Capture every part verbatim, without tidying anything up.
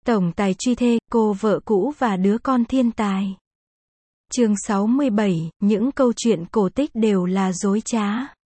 Tổng tài truy thê, cô vợ cũ và đứa con thiên tài. Chương sáu mươi bảy, những câu chuyện cổ tích đều là dối trá.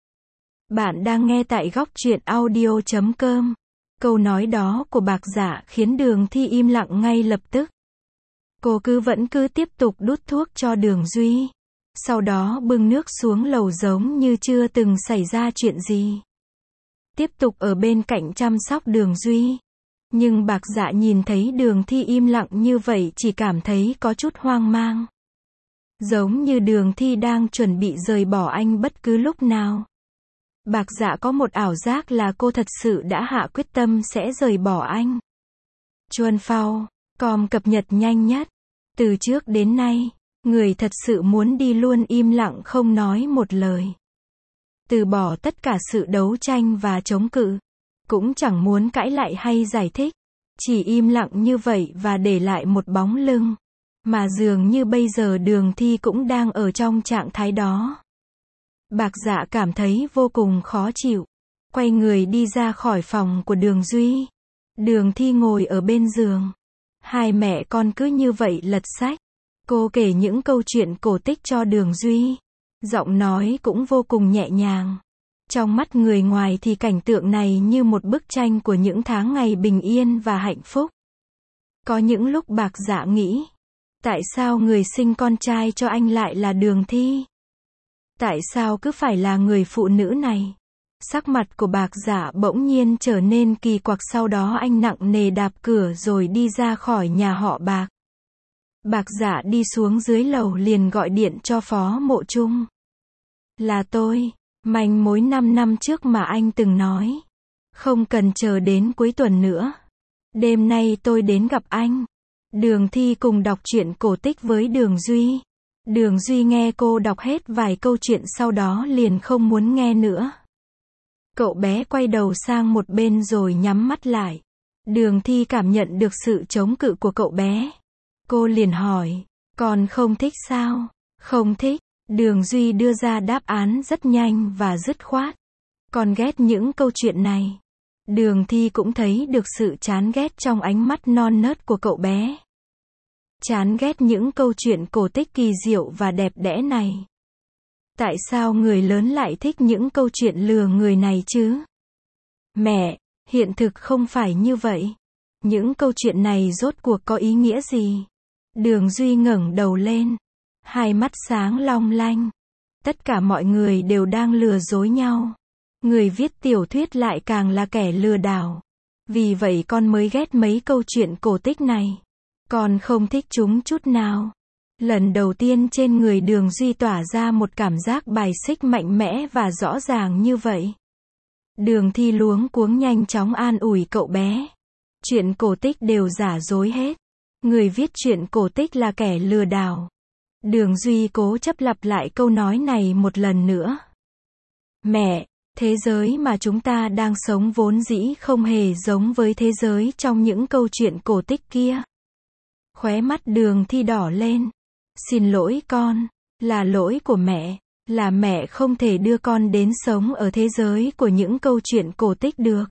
Bạn đang nghe tại góc truyện audio chấm com. Câu nói đó của Bạc Dạ khiến Đường Thi im lặng ngay lập tức. Cô cứ vẫn cứ tiếp tục đút thuốc cho Đường Duy. Sau đó bưng nước xuống lầu giống như chưa từng xảy ra chuyện gì. Tiếp tục ở bên cạnh chăm sóc Đường Duy. Nhưng Bạc Dạ nhìn thấy Đường Thi im lặng như vậy chỉ cảm thấy có chút hoang mang. Giống như Đường Thi đang chuẩn bị rời bỏ anh bất cứ lúc nào. Bạc Dạ có một ảo giác là cô thật sự đã hạ quyết tâm sẽ rời bỏ anh. Chuan Phao, com cập nhật nhanh nhất. Từ trước đến nay, người thật sự muốn đi luôn im lặng không nói một lời. Từ bỏ tất cả sự đấu tranh và chống cự. Cũng chẳng muốn cãi lại hay giải thích. Chỉ im lặng như vậy và để lại một bóng lưng. Mà dường như bây giờ Đường Thi cũng đang ở trong trạng thái đó. Bạc Dạ cảm thấy vô cùng khó chịu. Quay người đi ra khỏi phòng của Đường Duy. Đường Thi ngồi ở bên giường. Hai mẹ con cứ như vậy lật sách. Cô kể những câu chuyện cổ tích cho Đường Duy. Giọng nói cũng vô cùng nhẹ nhàng. Trong mắt người ngoài thì cảnh tượng này như một bức tranh của những tháng ngày bình yên và hạnh phúc. Có những lúc Bạc Dạ nghĩ, tại sao người sinh con trai cho anh lại là Đường Thi? Tại sao cứ phải là người phụ nữ này? Sắc mặt của Bạc Dạ bỗng nhiên trở nên kỳ quặc, sau đó anh nặng nề đạp cửa rồi đi ra khỏi nhà họ Bạc. Bạc Dạ đi xuống dưới lầu liền gọi điện cho Phó Mộ Trung. Là tôi. Manh mối năm năm trước mà anh từng nói. Không cần chờ đến cuối tuần nữa. Đêm nay tôi đến gặp anh. Đường Thi cùng đọc truyện cổ tích với Đường Duy. Đường Duy nghe cô đọc hết vài câu chuyện sau đó liền không muốn nghe nữa. Cậu bé quay đầu sang một bên rồi nhắm mắt lại. Đường Thi cảm nhận được sự chống cự của cậu bé. Cô liền hỏi, con không thích sao? Không thích. Đường Duy đưa ra đáp án rất nhanh và dứt khoát. Con ghét những câu chuyện này. Đường Thi cũng thấy được sự chán ghét trong ánh mắt non nớt của cậu bé. Chán ghét những câu chuyện cổ tích kỳ diệu và đẹp đẽ này. Tại sao người lớn lại thích những câu chuyện lừa người này chứ? Mẹ, hiện thực không phải như vậy. Những câu chuyện này rốt cuộc có ý nghĩa gì? Đường Duy ngẩng đầu lên. Hai mắt sáng long lanh. Tất cả mọi người đều đang lừa dối nhau. Người viết tiểu thuyết lại càng là kẻ lừa đảo. Vì vậy con mới ghét mấy câu chuyện cổ tích này. Con không thích chúng chút nào. Lần đầu tiên trên người Đường Duy tỏa ra một cảm giác bài xích mạnh mẽ và rõ ràng như vậy. Đường Thi luống cuống nhanh chóng an ủi cậu bé. Chuyện cổ tích đều giả dối hết. Người viết chuyện cổ tích là kẻ lừa đảo. Đường Duy cố chấp lặp lại câu nói này một lần nữa. Mẹ, thế giới mà chúng ta đang sống vốn dĩ không hề giống với thế giới trong những câu chuyện cổ tích kia. Khóe mắt Đường Thi đỏ lên. Xin lỗi con, là lỗi của mẹ, là mẹ không thể đưa con đến sống ở thế giới của những câu chuyện cổ tích được.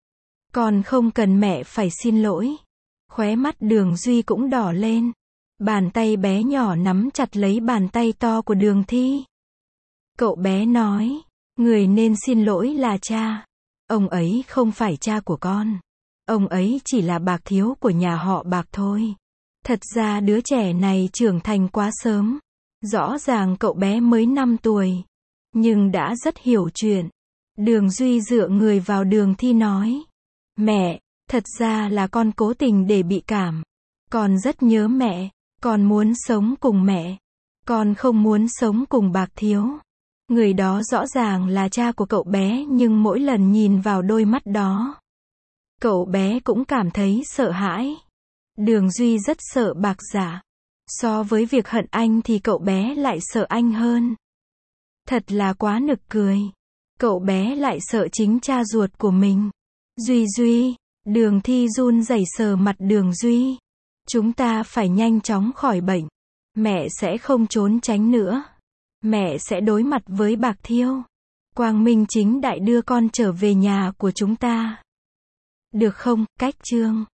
Con không cần mẹ phải xin lỗi. Khóe mắt Đường Duy cũng đỏ lên. Bàn tay bé nhỏ nắm chặt lấy bàn tay to của Đường Thi. Cậu bé nói, người nên xin lỗi là cha. Ông ấy không phải cha của con. Ông ấy chỉ là Bạc thiếu của nhà họ Bạc thôi. Thật ra đứa trẻ này trưởng thành quá sớm. Rõ ràng cậu bé mới năm tuổi. Nhưng đã rất hiểu chuyện. Đường Duy dựa người vào Đường Thi nói. Mẹ, thật ra là con cố tình để bị cảm. Con rất nhớ mẹ. Con muốn sống cùng mẹ. Con không muốn sống cùng Bạc thiếu. Người đó rõ ràng là cha của cậu bé, nhưng mỗi lần nhìn vào đôi mắt đó, cậu bé cũng cảm thấy sợ hãi. Đường Duy rất sợ Bạc Dạ. So với việc hận anh thì cậu bé lại sợ anh hơn. Thật là quá nực cười. Cậu bé lại sợ chính cha ruột của mình. Duy Duy, Đường Thi run rẩy sờ mặt Đường Duy. Chúng ta phải nhanh chóng khỏi bệnh. Mẹ sẽ không trốn tránh nữa. Mẹ sẽ đối mặt với Bạc thiếu. Quang minh chính đại đưa con trở về nhà của chúng ta. Được không? Cách chương